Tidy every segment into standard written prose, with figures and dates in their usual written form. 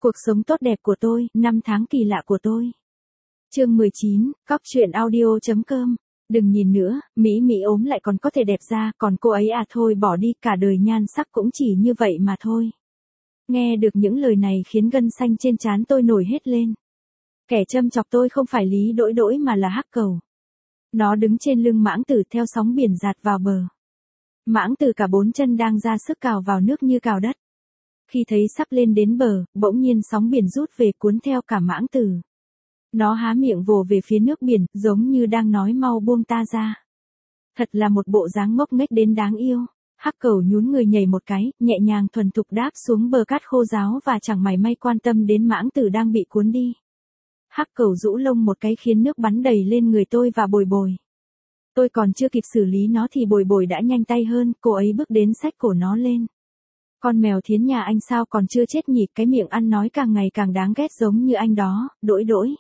Cuộc sống tốt đẹp của tôi, năm tháng kỳ lạ của tôi. Chương 19, Cóc truyện audio.com. Đừng nhìn nữa, Mỹ Mỹ ốm lại còn có thể đẹp ra, còn cô ấy à thôi bỏ đi, cả đời nhan sắc cũng chỉ như vậy mà thôi. Nghe được những lời này khiến gân xanh trên trán tôi nổi hết lên. Kẻ châm chọc tôi không phải Lý Đỗi Đỗi mà là Hắc Cầu. Nó đứng trên lưng Mãng Tử theo sóng biển dạt vào bờ. Mãng Tử cả bốn chân đang ra sức cào vào nước như cào đất. Khi thấy sắp lên đến bờ, bỗng nhiên sóng biển rút về cuốn theo cả Mãng Tử. Nó há miệng vồ về phía nước biển, giống như đang nói mau buông ta ra. Thật là một bộ dáng ngốc nghếch đến đáng yêu. Hắc Cầu nhún người nhảy một cái, nhẹ nhàng thuần thục đáp xuống bờ cát khô ráo và chẳng mảy may quan tâm đến Mãng Tử đang bị cuốn đi. Hắc Cầu rũ lông một cái khiến nước bắn đầy lên người tôi và Bồi Bồi. Tôi còn chưa kịp xử lý nó thì Bồi Bồi đã nhanh tay hơn, cô ấy bước đến xách cổ nó lên. Con mèo Thiến nhà anh sao còn chưa chết nhỉ, cái miệng ăn nói càng ngày càng đáng ghét giống như anh đó, Đỗi Đỗi.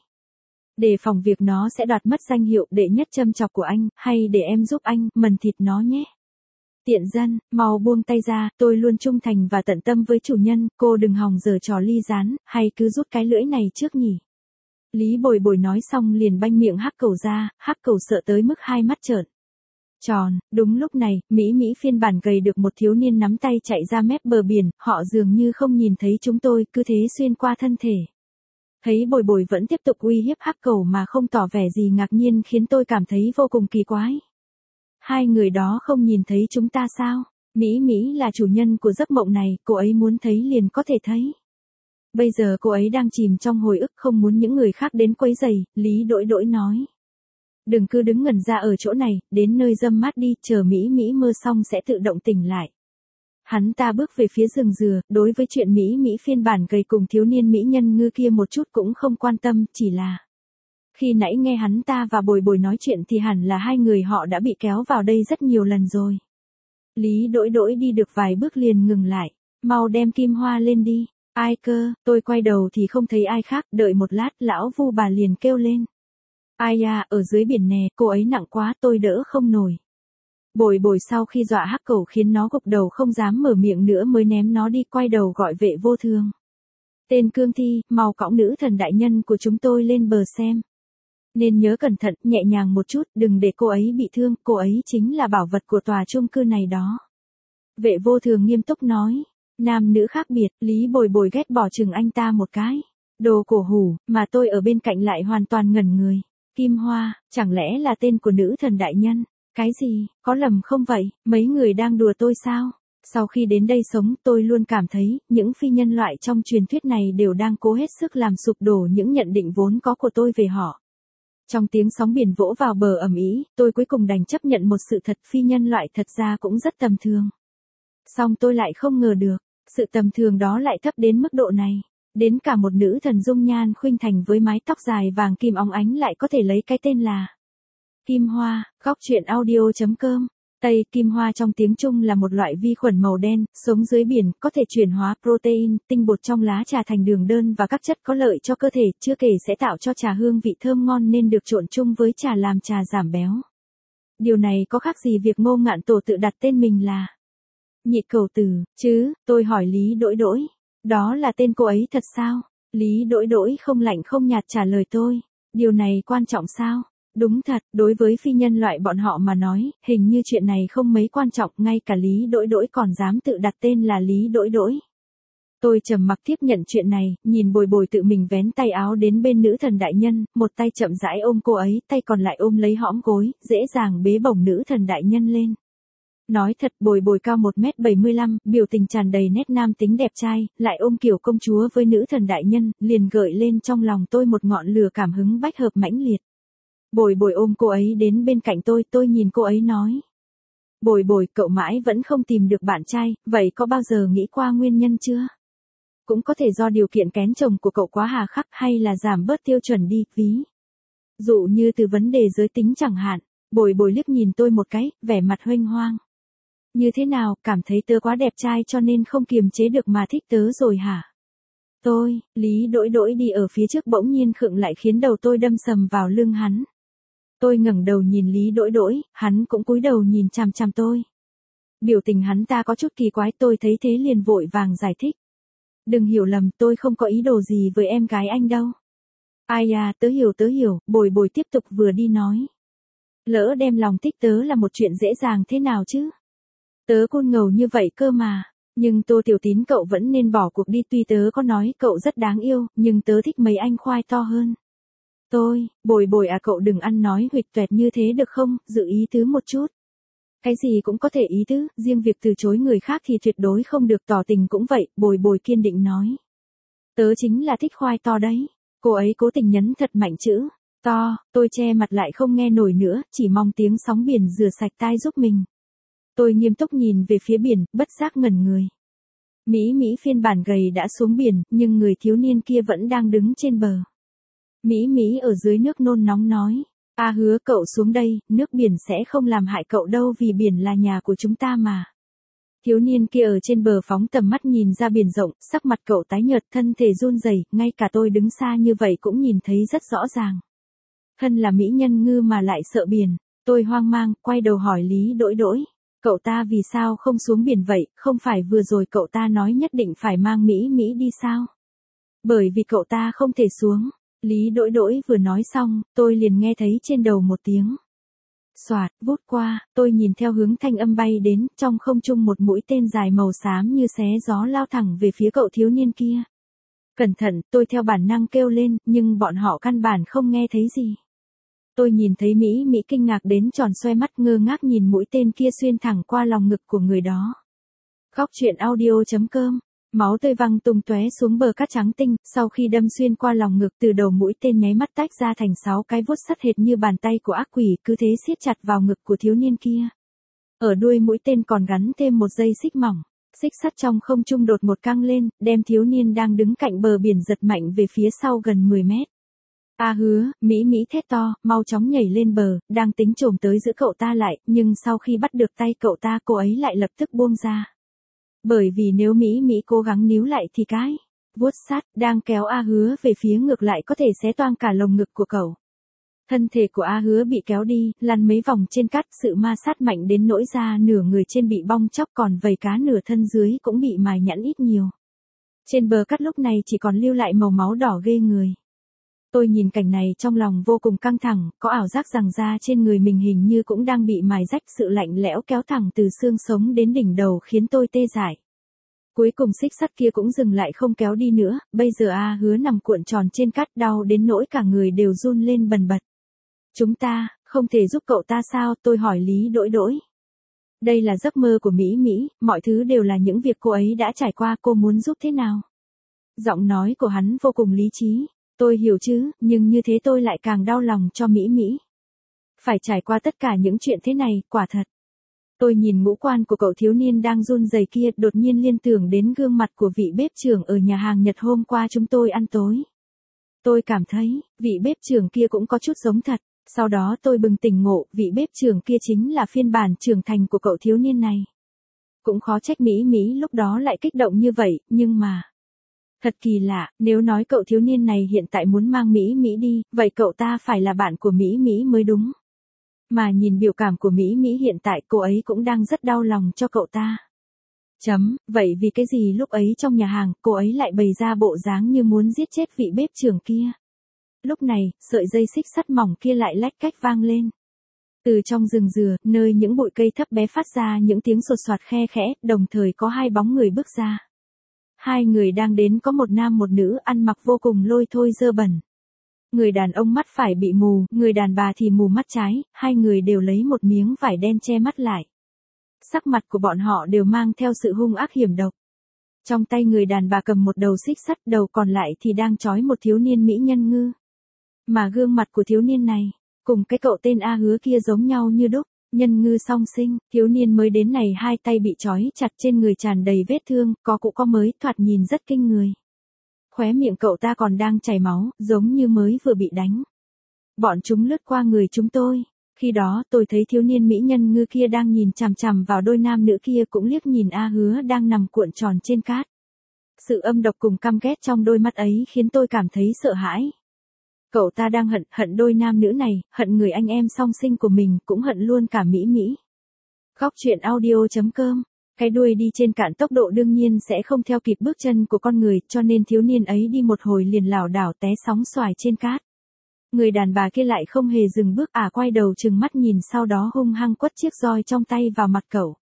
Để phòng việc nó sẽ đoạt mất danh hiệu đệ nhất châm chọc của anh, hay để em giúp anh mần thịt nó nhé. Tiện dân, mau buông tay ra, tôi luôn trung thành và tận tâm với chủ nhân, cô đừng hòng giở trò ly gián, hay cứ rút cái lưỡi này trước nhỉ. Lý Bồi Bồi nói xong liền banh miệng Hắc Cầu ra, Hắc Cầu sợ tới mức hai mắt trợn tròn. Đúng lúc này, Mỹ Mỹ phiên bản gầy được một thiếu niên nắm tay chạy ra mép bờ biển, họ dường như không nhìn thấy chúng tôi, cứ thế xuyên qua thân thể. Thấy Bồi Bồi vẫn tiếp tục uy hiếp Hắc Cầu mà không tỏ vẻ gì ngạc nhiên khiến tôi cảm thấy vô cùng kỳ quái. Hai người đó không nhìn thấy chúng ta sao? Mỹ Mỹ là chủ nhân của giấc mộng này, cô ấy muốn thấy liền có thể thấy. Bây giờ cô ấy đang chìm trong hồi ức không muốn những người khác đến quấy rầy, Lý Đỗi Đỗi nói. Đừng cứ đứng ngẩn ra ở chỗ này, đến nơi râm mát đi, chờ Mỹ Mỹ mơ xong sẽ tự động tỉnh lại. Hắn ta bước về phía rừng dừa, đối với chuyện Mỹ Mỹ phiên bản gầy cùng thiếu niên mỹ nhân ngư kia một chút cũng không quan tâm, chỉ là khi nãy nghe hắn ta và Bồi Bồi nói chuyện thì hẳn là hai người họ đã bị kéo vào đây rất nhiều lần rồi. Lý Đỗi Đỗi đi được vài bước liền ngừng lại, mau đem Kim Hoa lên đi. Ai cơ, tôi quay đầu thì không thấy ai khác, đợi một lát lão Vu bà liền kêu lên. Ai à, ở dưới biển nè, cô ấy nặng quá, tôi đỡ không nổi. Bồi Bồi sau khi dọa Hắc Cầu khiến nó gục đầu không dám mở miệng nữa mới ném nó đi, quay đầu gọi Vệ Vô Thường. Tên Cương Thi, mau cõng nữ thần đại nhân của chúng tôi lên bờ xem. Nên nhớ cẩn thận, nhẹ nhàng một chút, đừng để cô ấy bị thương, cô ấy chính là bảo vật của tòa chung cư này đó. Vệ Vô Thường nghiêm túc nói. Nam nữ khác biệt, Lý Bồi Bồi ghét bỏ chừng anh ta một cái. Đồ cổ hủ, mà tôi ở bên cạnh lại hoàn toàn ngẩn người. Kim Hoa, chẳng lẽ là tên của nữ thần đại nhân? Cái gì, có lầm không vậy, mấy người đang đùa tôi sao? Sau khi đến đây sống tôi luôn cảm thấy, những phi nhân loại trong truyền thuyết này đều đang cố hết sức làm sụp đổ những nhận định vốn có của tôi về họ. Trong tiếng sóng biển vỗ vào bờ ầm ĩ, tôi cuối cùng đành chấp nhận một sự thật, phi nhân loại thật ra cũng rất tầm thường. Song tôi lại không ngờ được, sự tầm thường đó lại thấp đến mức độ này. Đến cả một nữ thần dung nhan khuynh thành với mái tóc dài vàng kim óng ánh lại có thể lấy cái tên là Kim Hoa. Cóc truyện audio.com. Tây Kim Hoa trong tiếng Trung là một loại vi khuẩn màu đen, sống dưới biển, có thể chuyển hóa protein, tinh bột trong lá trà thành đường đơn và các chất có lợi cho cơ thể, chưa kể sẽ tạo cho trà hương vị thơm ngon nên được trộn chung với trà làm trà giảm béo. Điều này có khác gì việc Ngô Ngạn Tổ tự đặt tên mình là Nhị Cầu Tử, chứ, tôi hỏi Lý Đỗi Đỗi. Đó là tên cô ấy thật sao? Lý Đỗi Đỗi không lạnh không nhạt trả lời tôi. Điều này quan trọng sao? Đúng thật, đối với phi nhân loại bọn họ mà nói, hình như chuyện này không mấy quan trọng, ngay cả Lý Đỗi Đỗi còn dám tự đặt tên là Lý Đỗi Đỗi. Tôi trầm mặc tiếp nhận chuyện này, nhìn Bồi Bồi tự mình vén tay áo đến bên nữ thần đại nhân, một tay chậm rãi ôm cô ấy, tay còn lại ôm lấy hõm gối, dễ dàng bế bổng nữ thần đại nhân lên. Nói thật, Bồi Bồi cao 1m75, biểu tình tràn đầy nét nam tính đẹp trai, lại ôm kiểu công chúa với nữ thần đại nhân, liền gợi lên trong lòng tôi một ngọn lửa cảm hứng bách hợp mãnh liệt. Bồi Bồi ôm cô ấy đến bên cạnh tôi nhìn cô ấy nói. Bồi Bồi, cậu mãi vẫn không tìm được bạn trai, vậy có bao giờ nghĩ qua nguyên nhân chưa? Cũng có thể do điều kiện kén chồng của cậu quá hà khắc hay là giảm bớt tiêu chuẩn đi, ví dụ như từ vấn đề giới tính chẳng hạn. Bồi Bồi liếc nhìn tôi một cái, vẻ mặt huênh hoang. Như thế nào, cảm thấy tớ quá đẹp trai cho nên không kiềm chế được mà thích tớ rồi hả? Lý Đỗi Đỗi đi ở phía trước bỗng nhiên khựng lại khiến đầu tôi đâm sầm vào lưng hắn. Tôi ngẩng đầu nhìn Lý Đỗi Đỗi, hắn cũng cúi đầu nhìn chằm chằm tôi. Biểu tình hắn ta có chút kỳ quái, tôi thấy thế liền vội vàng giải thích. Đừng hiểu lầm, tôi không có ý đồ gì với em gái anh đâu. Ai à, tớ hiểu, bồi bồi tiếp tục vừa đi nói. Lỡ đem lòng thích tớ là một chuyện dễ dàng thế nào chứ? Tớ côn ngầu như vậy cơ mà. Nhưng Tô Tiểu Tín cậu vẫn nên bỏ cuộc đi, tuy tớ có nói cậu rất đáng yêu, nhưng tớ thích mấy anh khoai to hơn. Bồi bồi à, cậu đừng ăn nói huỵch toẹt như thế được không, giữ ý tứ một chút. Cái gì cũng có thể ý tứ, riêng việc từ chối người khác thì tuyệt đối không được, tỏ tình cũng vậy, bồi bồi kiên định nói. Tớ chính là thích khoai to đấy. Cô ấy cố tình nhấn thật mạnh chữ to, tôi che mặt lại không nghe nổi nữa, chỉ mong tiếng sóng biển rửa sạch tai giúp mình. Tôi nghiêm túc nhìn về phía biển, bất giác ngẩn người. Mỹ Mỹ phiên bản gầy đã xuống biển, nhưng người thiếu niên kia vẫn đang đứng trên bờ. Mỹ Mỹ ở dưới nước nôn nóng nói. À hứa, cậu xuống đây, nước biển sẽ không làm hại cậu đâu, vì biển là nhà của chúng ta mà. Thiếu niên kia ở trên bờ phóng tầm mắt nhìn ra biển rộng, sắc mặt cậu tái nhợt, thân thể run rẩy, ngay cả tôi đứng xa như vậy cũng nhìn thấy rất rõ ràng. Thân là mỹ nhân ngư mà lại sợ biển, tôi hoang mang, quay đầu hỏi Lý Đỗi Đỗi. Cậu ta vì sao không xuống biển vậy, không phải vừa rồi cậu ta nói nhất định phải mang Mỹ Mỹ đi sao? Bởi vì cậu ta không thể xuống. Lý Đỗi Đỗi vừa nói xong, tôi liền nghe thấy trên đầu một tiếng. Xoạt, vút qua, tôi nhìn theo hướng thanh âm bay đến, trong không trung một mũi tên dài màu xám như xé gió lao thẳng về phía cậu thiếu niên kia. Cẩn thận, tôi theo bản năng kêu lên, nhưng bọn họ căn bản không nghe thấy gì. Tôi nhìn thấy Mỹ Mỹ kinh ngạc đến tròn xoe mắt, ngơ ngác nhìn mũi tên kia xuyên thẳng qua lòng ngực của người đó. Góc truyện audio.com. Máu tươi văng tung tóe xuống bờ cát trắng tinh, sau khi đâm xuyên qua lòng ngực, từ đầu mũi tên nháy mắt tách ra thành 6 cái vuốt sắt hệt như bàn tay của ác quỷ, cứ thế siết chặt vào ngực của thiếu niên kia. Ở đuôi mũi tên còn gắn thêm một dây xích mỏng, xích sắt trong không trung đột một căng lên, đem thiếu niên đang đứng cạnh bờ biển giật mạnh về phía sau gần 10 mét. A hứa, Mỹ Mỹ thét to, mau chóng nhảy lên bờ, đang tính chồm tới giữ cậu ta lại, nhưng sau khi bắt được tay cậu ta, cô ấy lại lập tức buông ra. Bởi vì nếu Mỹ Mỹ cố gắng níu lại thì cái vuốt sắt đang kéo A hứa về phía ngược lại có thể xé toang cả lồng ngực của cậu. Thân thể của A hứa bị kéo đi, lăn mấy vòng trên cát, sự ma sát mạnh đến nỗi ra nửa người trên bị bong chóc, còn vầy cá nửa thân dưới cũng bị mài nhẵn ít nhiều. Trên bờ cát lúc này chỉ còn lưu lại màu máu đỏ ghê người. Tôi nhìn cảnh này trong lòng vô cùng căng thẳng, có ảo giác rằng da trên người mình hình như cũng đang bị mài rách, sự lạnh lẽo kéo thẳng từ xương sống đến đỉnh đầu khiến tôi tê dại. Cuối cùng xích sắt kia cũng dừng lại không kéo đi nữa, bây giờ A hứa nằm cuộn tròn trên cát, đau đến nỗi cả người đều run lên bần bật. Chúng ta, không thể giúp cậu ta sao, tôi hỏi Lý Đỗi Đỗi. Đây là giấc mơ của Mỹ Mỹ, mọi thứ đều là những việc cô ấy đã trải qua, cô muốn giúp thế nào? Giọng nói của hắn vô cùng lý trí. Tôi hiểu chứ, nhưng như thế tôi lại càng đau lòng cho Mỹ Mỹ. Phải trải qua tất cả những chuyện thế này, quả thật. Tôi nhìn ngũ quan của cậu thiếu niên đang run rẩy kia, đột nhiên liên tưởng đến gương mặt của vị bếp trưởng ở nhà hàng Nhật hôm qua chúng tôi ăn tối. Tôi cảm thấy, vị bếp trưởng kia cũng có chút giống thật. Sau đó tôi bừng tỉnh ngộ, vị bếp trưởng kia chính là phiên bản trưởng thành của cậu thiếu niên này. Cũng khó trách Mỹ Mỹ lúc đó lại kích động như vậy, nhưng mà... Thật kỳ lạ, nếu nói cậu thiếu niên này hiện tại muốn mang Mỹ Mỹ đi, vậy cậu ta phải là bạn của Mỹ Mỹ mới đúng. Mà nhìn biểu cảm của Mỹ Mỹ hiện tại, cô ấy cũng đang rất đau lòng cho cậu ta. Vậy vì cái gì lúc ấy trong nhà hàng, cô ấy lại bày ra bộ dáng như muốn giết chết vị bếp trưởng kia. Lúc này, sợi dây xích sắt mỏng kia lại lách cách vang lên. Từ trong rừng dừa, nơi những bụi cây thấp bé phát ra những tiếng sột soạt khe khẽ, đồng thời có hai bóng người bước ra. Hai người đang đến có một nam một nữ, ăn mặc vô cùng lôi thôi dơ bẩn. Người đàn ông mắt phải bị mù, người đàn bà thì mù mắt trái, hai người đều lấy một miếng vải đen che mắt lại. Sắc mặt của bọn họ đều mang theo sự hung ác hiểm độc. Trong tay người đàn bà cầm một đầu xích sắt, đầu còn lại thì đang trói một thiếu niên mỹ nhân ngư. Mà gương mặt của thiếu niên này, cùng cái cậu tên A hứa kia giống nhau như đúc. Nhân ngư song sinh, thiếu niên mới đến này hai tay bị trói chặt, trên người tràn đầy vết thương, có cũ có mới, thoạt nhìn rất kinh người. Khóe miệng cậu ta còn đang chảy máu, giống như mới vừa bị đánh. Bọn chúng lướt qua người chúng tôi. Khi đó tôi thấy thiếu niên mỹ nhân ngư kia đang nhìn chằm chằm vào đôi nam nữ kia, cũng liếc nhìn A hứa đang nằm cuộn tròn trên cát. Sự âm độc cùng căm ghét trong đôi mắt ấy khiến tôi cảm thấy sợ hãi. Cậu ta đang hận đôi nam nữ này, hận người anh em song sinh của mình, cũng hận luôn cả Mỹ Mỹ. Góc truyện audio.com Cái đuôi đi trên cạn tốc độ đương nhiên sẽ không theo kịp bước chân của con người, cho nên thiếu niên ấy đi một hồi liền lảo đảo té sóng xoài trên cát. Người đàn bà kia lại không hề dừng bước, quay đầu trừng mắt nhìn, sau đó hung hăng quất chiếc roi trong tay vào mặt cậu.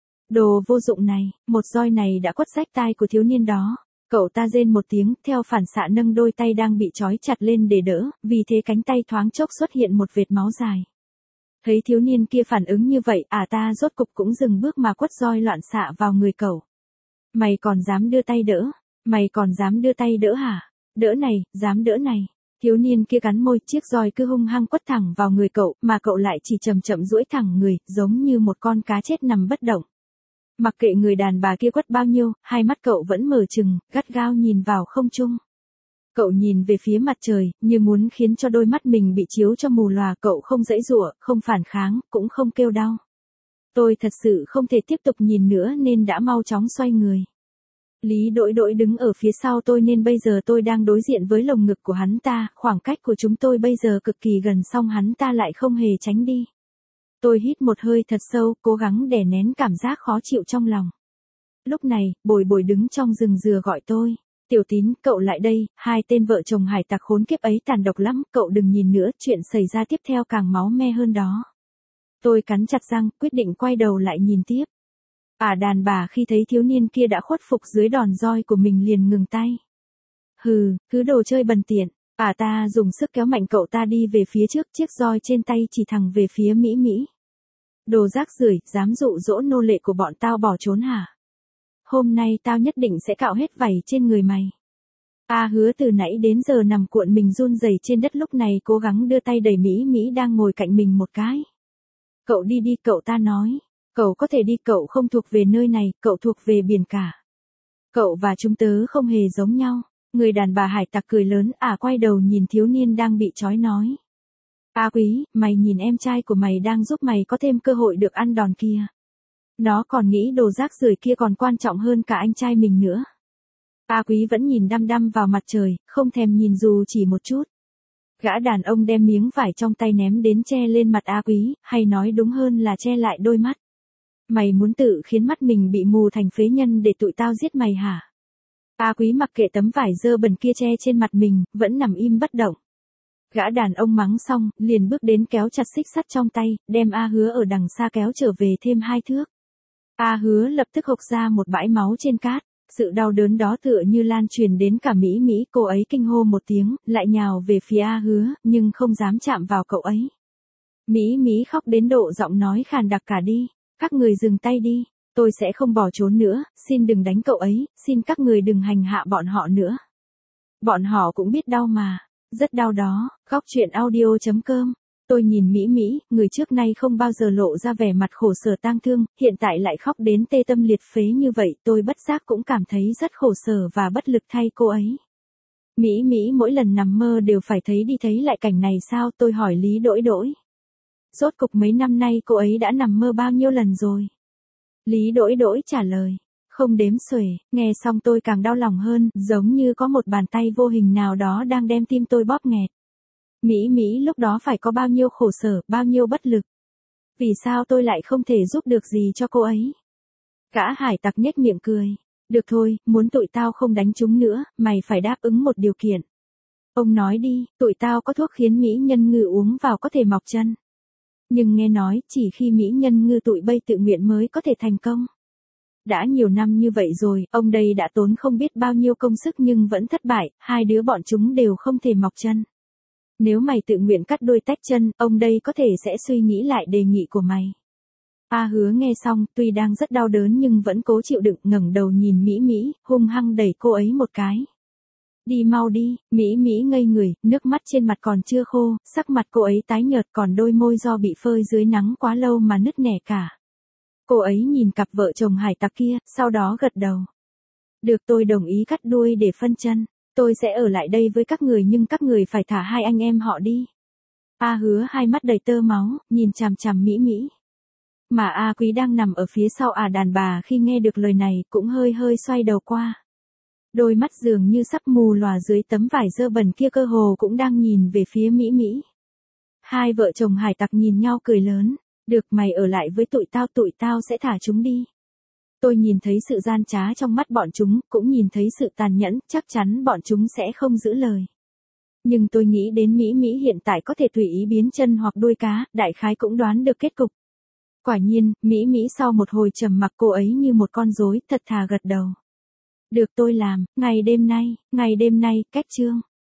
Đồ vô dụng này, một roi này đã quất rách tai của thiếu niên đó. Cậu ta rên một tiếng, theo phản xạ nâng đôi tay đang bị trói chặt lên để đỡ, vì thế cánh tay thoáng chốc xuất hiện một vệt máu dài. Thấy thiếu niên kia phản ứng như vậy, ta rốt cục cũng dừng bước mà quất roi loạn xạ vào người cậu. Mày còn dám đưa tay đỡ? Mày còn dám đưa tay đỡ hả? Đỡ này, dám đỡ này. Thiếu niên kia cắn môi, chiếc roi cứ hung hăng quất thẳng vào người cậu, mà cậu lại chỉ chậm chậm duỗi thẳng người, giống như một con cá chết nằm bất động. Mặc kệ người đàn bà kia quất bao nhiêu, hai mắt cậu vẫn mở trừng, gắt gao nhìn vào không trung. Cậu nhìn về phía mặt trời, như muốn khiến cho đôi mắt mình bị chiếu cho mù lòa. Cậu không giãy giụa, không phản kháng, cũng không kêu đau. Tôi thật sự không thể tiếp tục nhìn nữa nên đã mau chóng xoay người. Lý Đỗi Đỗi đứng ở phía sau tôi nên bây giờ tôi đang đối diện với lồng ngực của hắn ta, khoảng cách của chúng tôi bây giờ cực kỳ gần, song hắn ta lại không hề tránh đi. Tôi hít một hơi thật sâu, cố gắng đè nén cảm giác khó chịu trong lòng. Lúc này, Bồi Bồi đứng trong rừng dừa gọi tôi. Tiểu Tín, cậu lại đây, hai tên vợ chồng hải tặc khốn kiếp ấy tàn độc lắm, cậu đừng nhìn nữa, chuyện xảy ra tiếp theo càng máu me hơn đó. Tôi cắn chặt răng, quyết định quay đầu lại nhìn tiếp. Đàn bà khi thấy thiếu niên kia đã khuất phục dưới đòn roi của mình liền ngừng tay. Hừ, cứ đồ chơi bần tiện. Ta dùng sức kéo mạnh cậu ta đi về phía trước, chiếc roi trên tay chỉ thẳng về phía Mỹ Mỹ. Đồ rác rưởi, dám dụ dỗ nô lệ của bọn tao bỏ trốn hả? Hôm nay tao nhất định sẽ cạo hết vảy trên người mày. Hứa từ nãy đến giờ nằm cuộn mình run rẩy trên đất, lúc này cố gắng đưa tay đẩy Mỹ Mỹ đang ngồi cạnh mình một cái. Cậu đi đi, cậu ta nói. Cậu có thể đi, cậu không thuộc về nơi này, cậu thuộc về biển cả. Cậu và chúng tớ không hề giống nhau. Người đàn bà hải tặc cười lớn, quay đầu nhìn thiếu niên đang bị trói nói. Quý, mày nhìn em trai của mày đang giúp mày có thêm cơ hội được ăn đòn kia. Nó còn nghĩ đồ rác rưởi kia còn quan trọng hơn cả anh trai mình nữa. Quý vẫn nhìn đăm đăm vào mặt trời, không thèm nhìn dù chỉ một chút. Gã đàn ông đem miếng vải trong tay ném đến che lên mặt Quý, hay nói đúng hơn là che lại đôi mắt. Mày muốn tự khiến mắt mình bị mù thành phế nhân để tụi tao giết mày hả? Quý mặc kệ tấm vải dơ bẩn kia che trên mặt mình, vẫn nằm im bất động. Gã đàn ông mắng xong, liền bước đến kéo chặt xích sắt trong tay, đem Hứa ở đằng xa kéo trở về thêm 2 thước. Hứa lập tức hộc ra một bãi máu trên cát. Sự đau đớn đó tựa như lan truyền đến cả Mỹ Mỹ, cô ấy kinh hô một tiếng, lại nhào về phía Hứa, nhưng không dám chạm vào cậu ấy. Mỹ Mỹ khóc đến độ giọng nói khàn đặc cả đi. Các người dừng tay đi, tôi sẽ không bỏ trốn nữa, xin đừng đánh cậu ấy, xin các người đừng hành hạ bọn họ nữa. Bọn họ cũng biết đau mà, rất đau đó. Góc truyện audio.com. Tôi nhìn Mỹ Mỹ, người trước nay không bao giờ lộ ra vẻ mặt khổ sở tang thương, hiện tại lại khóc đến tê tâm liệt phế như vậy, tôi bất giác cũng cảm thấy rất khổ sở và bất lực thay cô ấy. Mỹ Mỹ mỗi lần nằm mơ đều phải thấy đi thấy lại cảnh này sao, tôi hỏi Lý Đỗi Đỗi. Rốt cục mấy năm nay cô ấy đã nằm mơ bao nhiêu lần rồi? Lý Đỗi Đỗi trả lời. Không đếm xuể, nghe xong tôi càng đau lòng hơn, giống như có một bàn tay vô hình nào đó đang đem tim tôi bóp nghẹt. Mỹ Mỹ lúc đó phải có bao nhiêu khổ sở, bao nhiêu bất lực. Vì sao tôi lại không thể giúp được gì cho cô ấy? Gã hải tặc nhếch miệng cười. Được thôi, muốn tụi tao không đánh chúng nữa, mày phải đáp ứng một điều kiện. Ông nói đi, tụi tao có thuốc khiến mỹ nhân ngư uống vào có thể mọc chân. Nhưng nghe nói, chỉ khi mỹ nhân ngư tụi bay tự nguyện mới có thể thành công. Đã nhiều năm như vậy rồi, ông đây đã tốn không biết bao nhiêu công sức nhưng vẫn thất bại, hai đứa bọn chúng đều không thể mọc chân. Nếu mày tự nguyện cắt đôi tách chân, ông đây có thể sẽ suy nghĩ lại đề nghị của mày. Hứa nghe xong, tuy đang rất đau đớn nhưng vẫn cố chịu đựng, ngẩng đầu nhìn Mỹ Mỹ, hung hăng đẩy cô ấy một cái. Đi mau đi, Mỹ Mỹ ngây người, nước mắt trên mặt còn chưa khô, sắc mặt cô ấy tái nhợt, còn đôi môi do bị phơi dưới nắng quá lâu mà nứt nẻ cả. Cô ấy nhìn cặp vợ chồng hải tặc kia, sau đó gật đầu. Được, tôi đồng ý cắt đuôi để phân chân. Tôi sẽ ở lại đây với các người nhưng các người phải thả hai anh em họ đi. Hứa hai mắt đầy tơ máu, nhìn chằm chằm Mỹ Mỹ. Mà Quý đang nằm ở phía sau đàn bà khi nghe được lời này cũng hơi hơi xoay đầu qua. Đôi mắt dường như sắp mù lòa dưới tấm vải dơ bẩn kia, cơ hồ cũng đang nhìn về phía Mỹ Mỹ. Hai vợ chồng hải tặc nhìn nhau cười lớn. Được, mày ở lại với tụi tao sẽ thả chúng đi. Tôi nhìn thấy sự gian trá trong mắt bọn chúng, cũng nhìn thấy sự tàn nhẫn, chắc chắn bọn chúng sẽ không giữ lời. Nhưng tôi nghĩ đến Mỹ Mỹ hiện tại có thể tùy ý biến chân hoặc đuôi cá, đại khái cũng đoán được kết cục. Quả nhiên, Mỹ Mỹ sau một hồi trầm mặc cô ấy như một con rối, thật thà gật đầu. Được tôi làm, ngày đêm nay, cách chương.